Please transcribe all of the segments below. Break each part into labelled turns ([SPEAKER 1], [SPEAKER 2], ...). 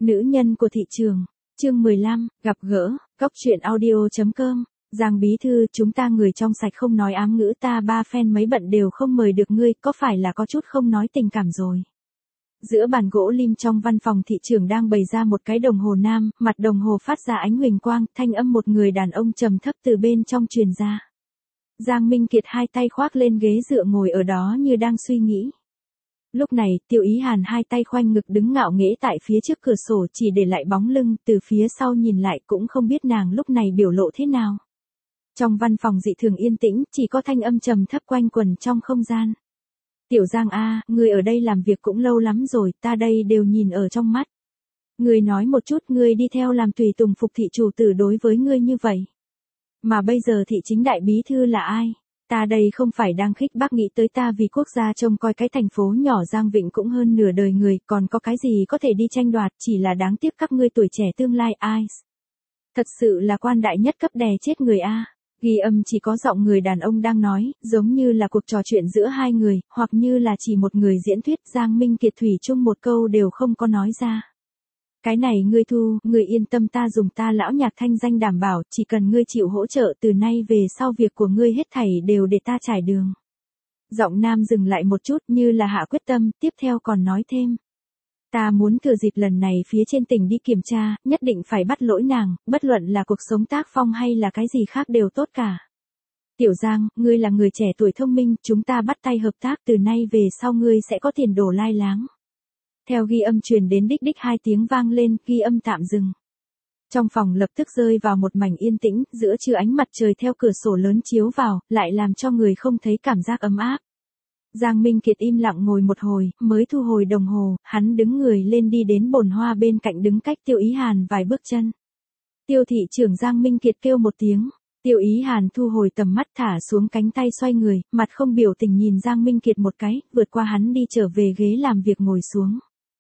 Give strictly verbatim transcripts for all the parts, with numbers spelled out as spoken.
[SPEAKER 1] Nữ nhân của thị trường. Chương mười lăm, gặp gỡ, Cóc truyện audio chấm com. Giang bí thư, chúng ta người trong sạch không nói ám ngữ, ta ba phen mấy bận đều không mời được ngươi, có phải là có chút không nói tình cảm rồi. Giữa bàn gỗ lim trong văn phòng thị trưởng đang bày ra một cái đồng hồ nam, mặt đồng hồ phát ra ánh huỳnh quang, thanh âm một người đàn ông trầm thấp từ bên trong truyền ra. Giang Minh Kiệt hai tay khoác lên ghế dựa ngồi ở đó như đang suy nghĩ. Lúc này, Tiêu Ý Hàn hai tay khoanh ngực đứng ngạo nghễ tại phía trước cửa sổ chỉ để lại bóng lưng, từ phía sau nhìn lại cũng không biết nàng lúc này biểu lộ thế nào. Trong văn phòng dị thường yên tĩnh, chỉ có thanh âm trầm thấp quanh quẩn trong không gian. Tiểu Giang a, ngươi ở đây làm việc cũng lâu lắm rồi, ta đây đều nhìn ở trong mắt. Ngươi nói một chút, ngươi đi theo làm tùy tùng phục thị chủ tử đối với ngươi như vậy. Mà bây giờ thị chính đại bí thư là ai? Ta đây không phải đang khích bác nghĩ tới ta vì quốc gia trông coi cái thành phố nhỏ Giang Vịnh cũng hơn nửa đời người, còn có cái gì có thể đi tranh đoạt, chỉ là đáng tiếc các ngươi tuổi trẻ tương lai ai. Thật sự là quan đại nhất cấp đè chết người a. Ghi âm chỉ có giọng người đàn ông đang nói, giống như là cuộc trò chuyện giữa hai người, hoặc như là chỉ một người diễn thuyết. Giang Minh Kiệt thủy chung một câu đều không có nói ra. Cái này ngươi thu, ngươi yên tâm, ta dùng ta lão nhạc thanh danh đảm bảo, chỉ cần ngươi chịu hỗ trợ từ nay về sau việc của ngươi hết thảy đều để ta trải đường. Giọng nam dừng lại một chút như là hạ quyết tâm, tiếp theo còn nói thêm. Ta muốn thừa dịp lần này phía trên tỉnh đi kiểm tra, nhất định phải bắt lỗi nàng, bất luận là cuộc sống tác phong hay là cái gì khác đều tốt cả. Tiểu Giang, ngươi là người trẻ tuổi thông minh, chúng ta bắt tay hợp tác, từ nay về sau ngươi sẽ có tiền đồ lai láng. Theo ghi âm truyền đến đích đích hai tiếng vang lên, ghi âm tạm dừng. Trong phòng lập tức rơi vào một mảnh yên tĩnh, giữa trưa ánh mặt trời theo cửa sổ lớn chiếu vào, lại làm cho người không thấy cảm giác ấm áp. Giang Minh Kiệt im lặng ngồi một hồi, mới thu hồi đồng hồ, hắn đứng người lên đi đến bồn hoa bên cạnh đứng cách Tiêu Ý Hàn vài bước chân. Tiêu thị trưởng Giang Minh Kiệt kêu một tiếng. Tiêu Ý Hàn thu hồi tầm mắt thả xuống cánh tay xoay người, mặt không biểu tình nhìn Giang Minh Kiệt một cái, vượt qua hắn đi trở về ghế làm việc ngồi xuống.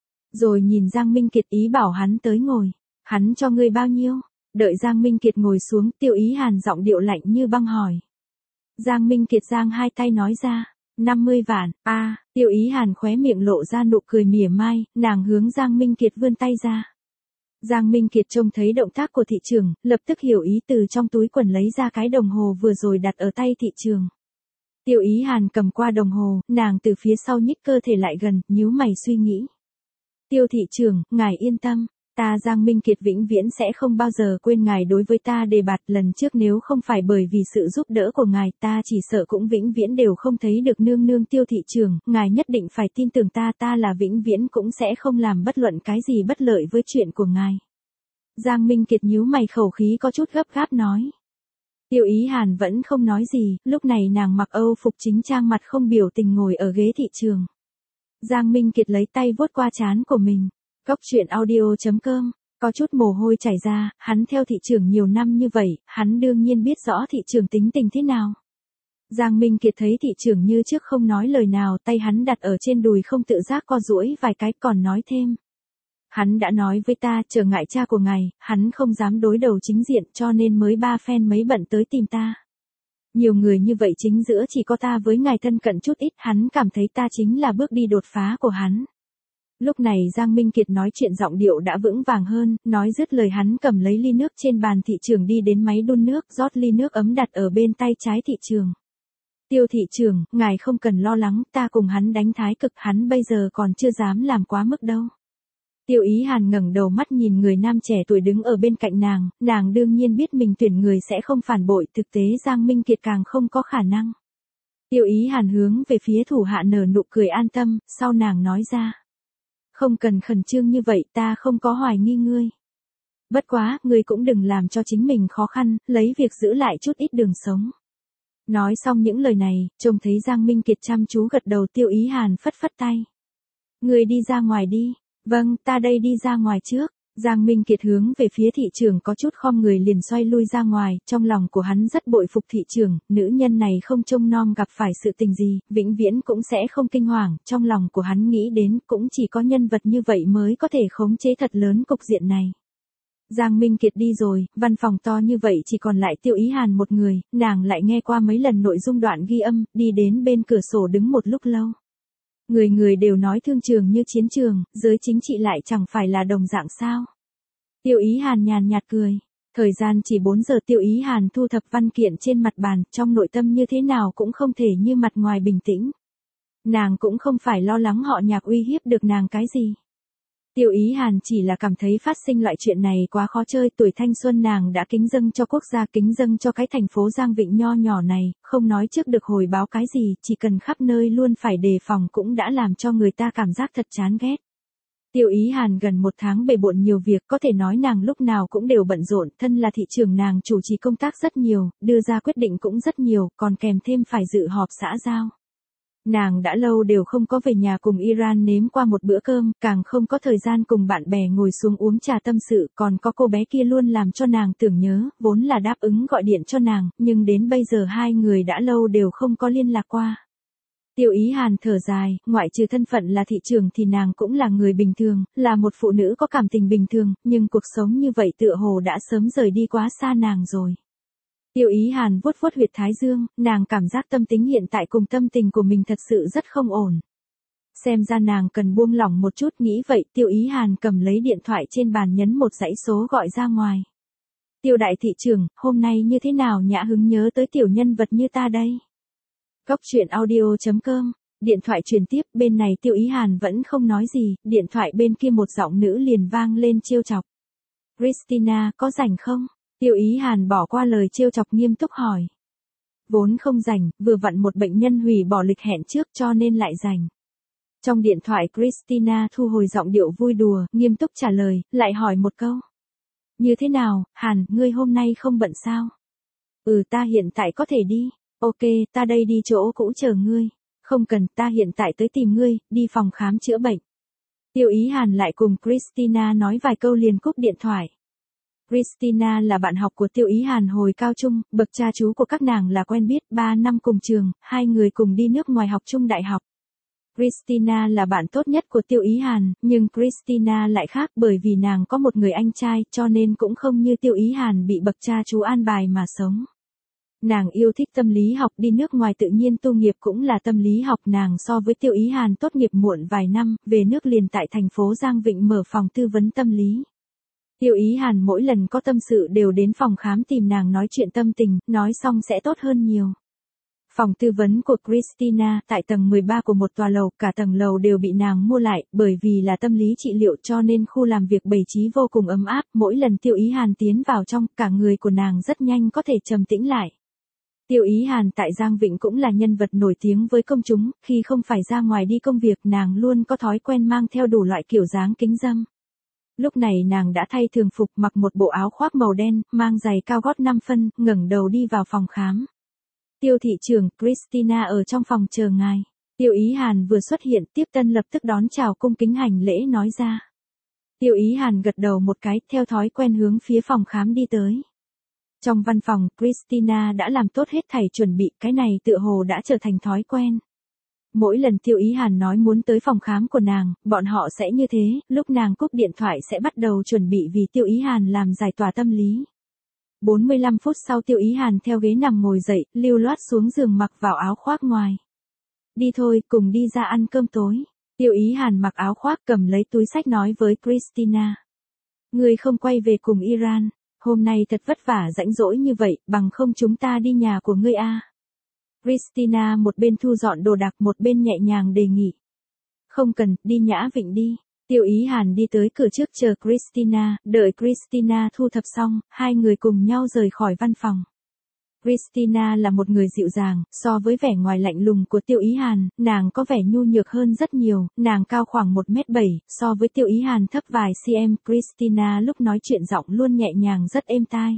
[SPEAKER 1] Rồi nhìn Giang Minh Kiệt ý bảo hắn tới ngồi. Hắn cho ngươi bao nhiêu? Đợi Giang Minh Kiệt ngồi xuống, Tiêu Ý Hàn giọng điệu lạnh như băng hỏi. Giang Minh Kiệt giang hai tay nói ra. năm mươi vạn, a à, Tiêu Ý Hàn khóe miệng lộ ra nụ cười mỉa mai, nàng hướng Giang Minh Kiệt vươn tay ra. Giang Minh Kiệt trông thấy động tác của thị trường, lập tức hiểu ý, từ trong túi quần lấy ra cái đồng hồ vừa rồi đặt ở tay thị trường. Tiêu Ý Hàn cầm qua đồng hồ, nàng từ phía sau nhích cơ thể lại gần, nhíu mày suy nghĩ. Tiêu thị trưởng, ngài yên tâm, ta Giang Minh Kiệt vĩnh viễn sẽ không bao giờ quên ngài đối với ta đề bạt lần trước, nếu không phải bởi vì sự giúp đỡ của ngài, ta chỉ sợ cũng vĩnh viễn đều không thấy được nương nương. Tiêu thị trưởng, ngài nhất định phải tin tưởng ta, ta là vĩnh viễn cũng sẽ không làm bất luận cái gì bất lợi với chuyện của ngài. Giang Minh Kiệt nhíu mày, khẩu khí có chút gấp gáp nói. Tiêu Ý Hàn vẫn không nói gì, lúc này nàng mặc Âu phục chính trang, mặt không biểu tình ngồi ở ghế thị trường. Giang Minh Kiệt lấy tay vuốt qua trán của mình. Cóc truyện audio chấm com, có chút mồ hôi chảy ra, hắn theo thị trường nhiều năm như vậy, hắn đương nhiên biết rõ thị trường tính tình thế nào. Giang Minh Kiệt thấy thị trường như trước không nói lời nào, tay hắn đặt ở trên đùi không tự giác co duỗi vài cái, còn nói thêm. Hắn đã nói với ta, trở ngại cha của ngài, hắn không dám đối đầu chính diện, cho nên mới ba phen mấy bận tới tìm ta. Nhiều người như vậy chính giữa chỉ có ta với ngài thân cận chút ít, hắn cảm thấy ta chính là bước đi đột phá của hắn. Lúc này Giang Minh Kiệt nói chuyện giọng điệu đã vững vàng hơn, nói dứt lời hắn cầm lấy ly nước trên bàn thị trường đi đến máy đun nước, rót ly nước ấm đặt ở bên tay trái thị trường. Tiêu thị trường, ngài không cần lo lắng, ta cùng hắn đánh thái cực, hắn bây giờ còn chưa dám làm quá mức đâu. Tiêu Ý Hàn ngẩng đầu mắt nhìn người nam trẻ tuổi đứng ở bên cạnh nàng, nàng đương nhiên biết mình tuyển người sẽ không phản bội, thực tế Giang Minh Kiệt càng không có khả năng. Tiêu Ý Hàn hướng về phía thủ hạ nở nụ cười an tâm, sau nàng nói ra. Không cần khẩn trương như vậy, ta không có hoài nghi ngươi. Bất quá, ngươi cũng đừng làm cho chính mình khó khăn, lấy việc giữ lại chút ít đường sống. Nói xong những lời này, trông thấy Giang Minh Kiệt chăm chú gật đầu, Tiêu Ý Hàn phất phất tay. Ngươi đi ra ngoài đi. Vâng, ta đây đi ra ngoài trước. Giang Minh Kiệt hướng về phía thị trường có chút khom người liền xoay lui ra ngoài, trong lòng của hắn rất bội phục thị trường, nữ nhân này không trông nom gặp phải sự tình gì, vĩnh viễn cũng sẽ không kinh hoàng, trong lòng của hắn nghĩ đến cũng chỉ có nhân vật như vậy mới có thể khống chế thật lớn cục diện này. Giang Minh Kiệt đi rồi, văn phòng to như vậy chỉ còn lại Tiêu Ý Hàn một người, nàng lại nghe qua mấy lần nội dung đoạn ghi âm, đi đến bên cửa sổ đứng một lúc lâu. Người người đều nói thương trường như chiến trường, giới chính trị lại chẳng phải là đồng dạng sao. Tiêu Ý Hàn nhàn nhạt cười. Thời gian chỉ bốn giờ Tiêu Ý Hàn thu thập văn kiện trên mặt bàn, trong nội tâm như thế nào cũng không thể như mặt ngoài bình tĩnh. Nàng cũng không phải lo lắng họ Nhạc uy hiếp được nàng cái gì. Tiêu Ý Hàn chỉ là cảm thấy phát sinh loại chuyện này quá khó chơi, tuổi thanh xuân nàng đã kính dâng cho quốc gia, kính dâng cho cái thành phố Giang Vịnh nho nhỏ này, không nói trước được hồi báo cái gì, chỉ cần khắp nơi luôn phải đề phòng cũng đã làm cho người ta cảm giác thật chán ghét. Tiêu Ý Hàn gần một tháng bề bộn nhiều việc, có thể nói nàng lúc nào cũng đều bận rộn, thân là thị trưởng nàng chủ trì công tác rất nhiều, đưa ra quyết định cũng rất nhiều, còn kèm thêm phải dự họp xã giao. Nàng đã lâu đều không có về nhà cùng Iran nếm qua một bữa cơm, càng không có thời gian cùng bạn bè ngồi xuống uống trà tâm sự, còn có cô bé kia luôn làm cho nàng tưởng nhớ, vốn là đáp ứng gọi điện cho nàng, nhưng đến bây giờ hai người đã lâu đều không có liên lạc qua. Tiêu Ý Hàn thở dài, ngoại trừ thân phận là thị trưởng thì nàng cũng là người bình thường, là một phụ nữ có cảm tình bình thường, nhưng cuộc sống như vậy tựa hồ đã sớm rời đi quá xa nàng rồi. Tiêu Ý Hàn vuốt vuốt huyệt thái dương, nàng cảm giác tâm tính hiện tại cùng tâm tình của mình thật sự rất không ổn. Xem ra nàng cần buông lỏng một chút, nghĩ vậy Tiêu Ý Hàn cầm lấy điện thoại trên bàn nhấn một dãy số gọi ra ngoài. Tiêu đại thị trưởng, hôm nay như thế nào nhã hứng nhớ tới tiểu nhân vật như ta đây? Cóc truyện audio chấm com, điện thoại truyền tiếp, bên này Tiêu Ý Hàn vẫn không nói gì, điện thoại bên kia một giọng nữ liền vang lên trêu chọc. Christina, có rảnh không? Tiêu Ý Hàn bỏ qua lời trêu chọc nghiêm túc hỏi. Vốn không rảnh, vừa vặn một bệnh nhân hủy bỏ lịch hẹn trước cho nên lại rảnh. Trong điện thoại Christina thu hồi giọng điệu vui đùa, nghiêm túc trả lời, lại hỏi một câu. Như thế nào, Hàn, ngươi hôm nay không bận sao? Ừ, ta hiện tại có thể đi. Ok, ta đây đi chỗ cũ chờ ngươi. Không cần, ta hiện tại tới tìm ngươi, đi phòng khám chữa bệnh. Tiêu Ý Hàn lại cùng Christina nói vài câu liền cúp điện thoại. Christina là bạn học của Tiêu Ý Hàn hồi cao trung, bậc cha chú của các nàng là quen biết, ba năm cùng trường, hai người cùng đi nước ngoài học chung đại học. Christina là bạn tốt nhất của Tiêu Ý Hàn, nhưng Christina lại khác bởi vì nàng có một người anh trai cho nên cũng không như Tiêu Ý Hàn bị bậc cha chú an bài mà sống. Nàng yêu thích tâm lý học, đi nước ngoài tự nhiên tu nghiệp cũng là tâm lý học, nàng so với Tiêu Ý Hàn tốt nghiệp muộn vài năm, về nước liền tại thành phố Giang Vịnh mở phòng tư vấn tâm lý. Tiêu Ý Hàn mỗi lần có tâm sự đều đến phòng khám tìm nàng nói chuyện tâm tình, nói xong sẽ tốt hơn nhiều. Phòng tư vấn của Christina tại tầng mười ba của một tòa lầu, cả tầng lầu đều bị nàng mua lại, bởi vì là tâm lý trị liệu cho nên khu làm việc bày trí vô cùng ấm áp, mỗi lần Tiêu Ý Hàn tiến vào trong, cả người của nàng rất nhanh có thể trầm tĩnh lại. Tiêu Ý Hàn tại Giang Vịnh cũng là nhân vật nổi tiếng với công chúng, khi không phải ra ngoài đi công việc nàng luôn có thói quen mang theo đủ loại kiểu dáng kính râm. Lúc này nàng đã thay thường phục, mặc một bộ áo khoác màu đen, mang giày cao gót năm phân, ngẩng đầu đi vào phòng khám. Tiêu thị trưởng, Christina ở trong phòng chờ ngài. Tiêu Ý Hàn vừa xuất hiện, tiếp tân lập tức đón chào cung kính hành lễ nói ra. Tiêu Ý Hàn gật đầu một cái, theo thói quen hướng phía phòng khám đi tới. Trong văn phòng, Christina đã làm tốt hết thảy chuẩn bị, cái này tựa hồ đã trở thành thói quen. Mỗi lần Tiêu Ý Hàn nói muốn tới phòng khám của nàng, bọn họ sẽ như thế, lúc nàng cúp điện thoại sẽ bắt đầu chuẩn bị vì Tiêu Ý Hàn làm giải tỏa tâm lý. bốn mươi lăm phút sau Tiêu Ý Hàn theo ghế nằm ngồi dậy, lưu loát xuống giường mặc vào áo khoác ngoài. Đi thôi, cùng đi ra ăn cơm tối. Tiêu Ý Hàn mặc áo khoác cầm lấy túi xách nói với Christina. Người không quay về cùng Iran, hôm nay thật vất vả rãnh rỗi như vậy, bằng không chúng ta đi nhà của ngươi a. Christina một bên thu dọn đồ đạc một bên nhẹ nhàng đề nghị. Không cần, đi Nhã Vịnh đi. Tiêu Ý Hàn đi tới cửa trước chờ Christina, đợi Christina thu thập xong, hai người cùng nhau rời khỏi văn phòng. Christina là một người dịu dàng, so với vẻ ngoài lạnh lùng của Tiêu Ý Hàn, nàng có vẻ nhu nhược hơn rất nhiều, nàng cao khoảng một mét bảy, so với Tiêu Ý Hàn thấp vài cm, Christina lúc nói chuyện giọng luôn nhẹ nhàng rất êm tai.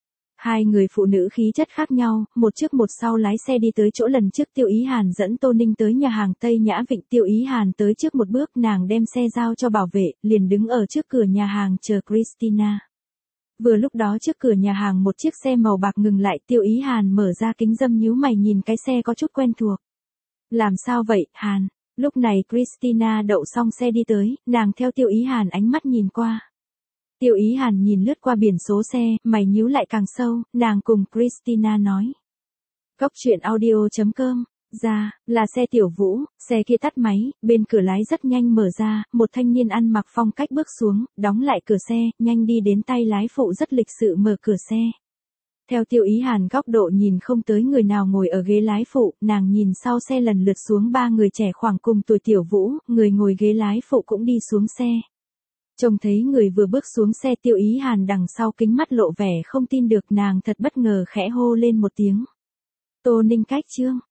[SPEAKER 1] Hai người phụ nữ khí chất khác nhau, một trước một sau lái xe đi tới chỗ lần trước Tiêu Ý Hàn dẫn Tô Ninh tới nhà hàng Tây Nhã Vịnh. Tiêu Ý Hàn tới trước một bước, nàng đem xe giao cho bảo vệ, liền đứng ở trước cửa nhà hàng chờ Christina. Vừa lúc đó trước cửa nhà hàng một chiếc xe màu bạc ngừng lại, Tiêu Ý Hàn mở ra kính râm nhíu mày nhìn cái xe có chút quen thuộc. Làm sao vậy, Hàn? Lúc này Christina đậu xong xe đi tới, nàng theo Tiêu Ý Hàn ánh mắt nhìn qua. Tiêu Ý Hàn nhìn lướt qua biển số xe, mày nhíu lại càng sâu, nàng cùng Christina nói. Cóc truyện audio chấm com Ra, là xe Tiểu Vũ, xe kia tắt máy, bên cửa lái rất nhanh mở ra, một thanh niên ăn mặc phong cách bước xuống, đóng lại cửa xe, nhanh đi đến tay lái phụ rất lịch sự mở cửa xe. Theo Tiêu Ý Hàn góc độ nhìn không tới người nào ngồi ở ghế lái phụ, nàng nhìn sau xe lần lượt xuống ba người trẻ khoảng cùng tuổi Tiểu Vũ, người ngồi ghế lái phụ cũng đi xuống xe. Trông thấy người vừa bước xuống xe Tiêu Ý Hàn đằng sau kính mắt lộ vẻ không tin được, nàng thật bất ngờ khẽ hô lên một tiếng. Tô Ninh Cách Trương,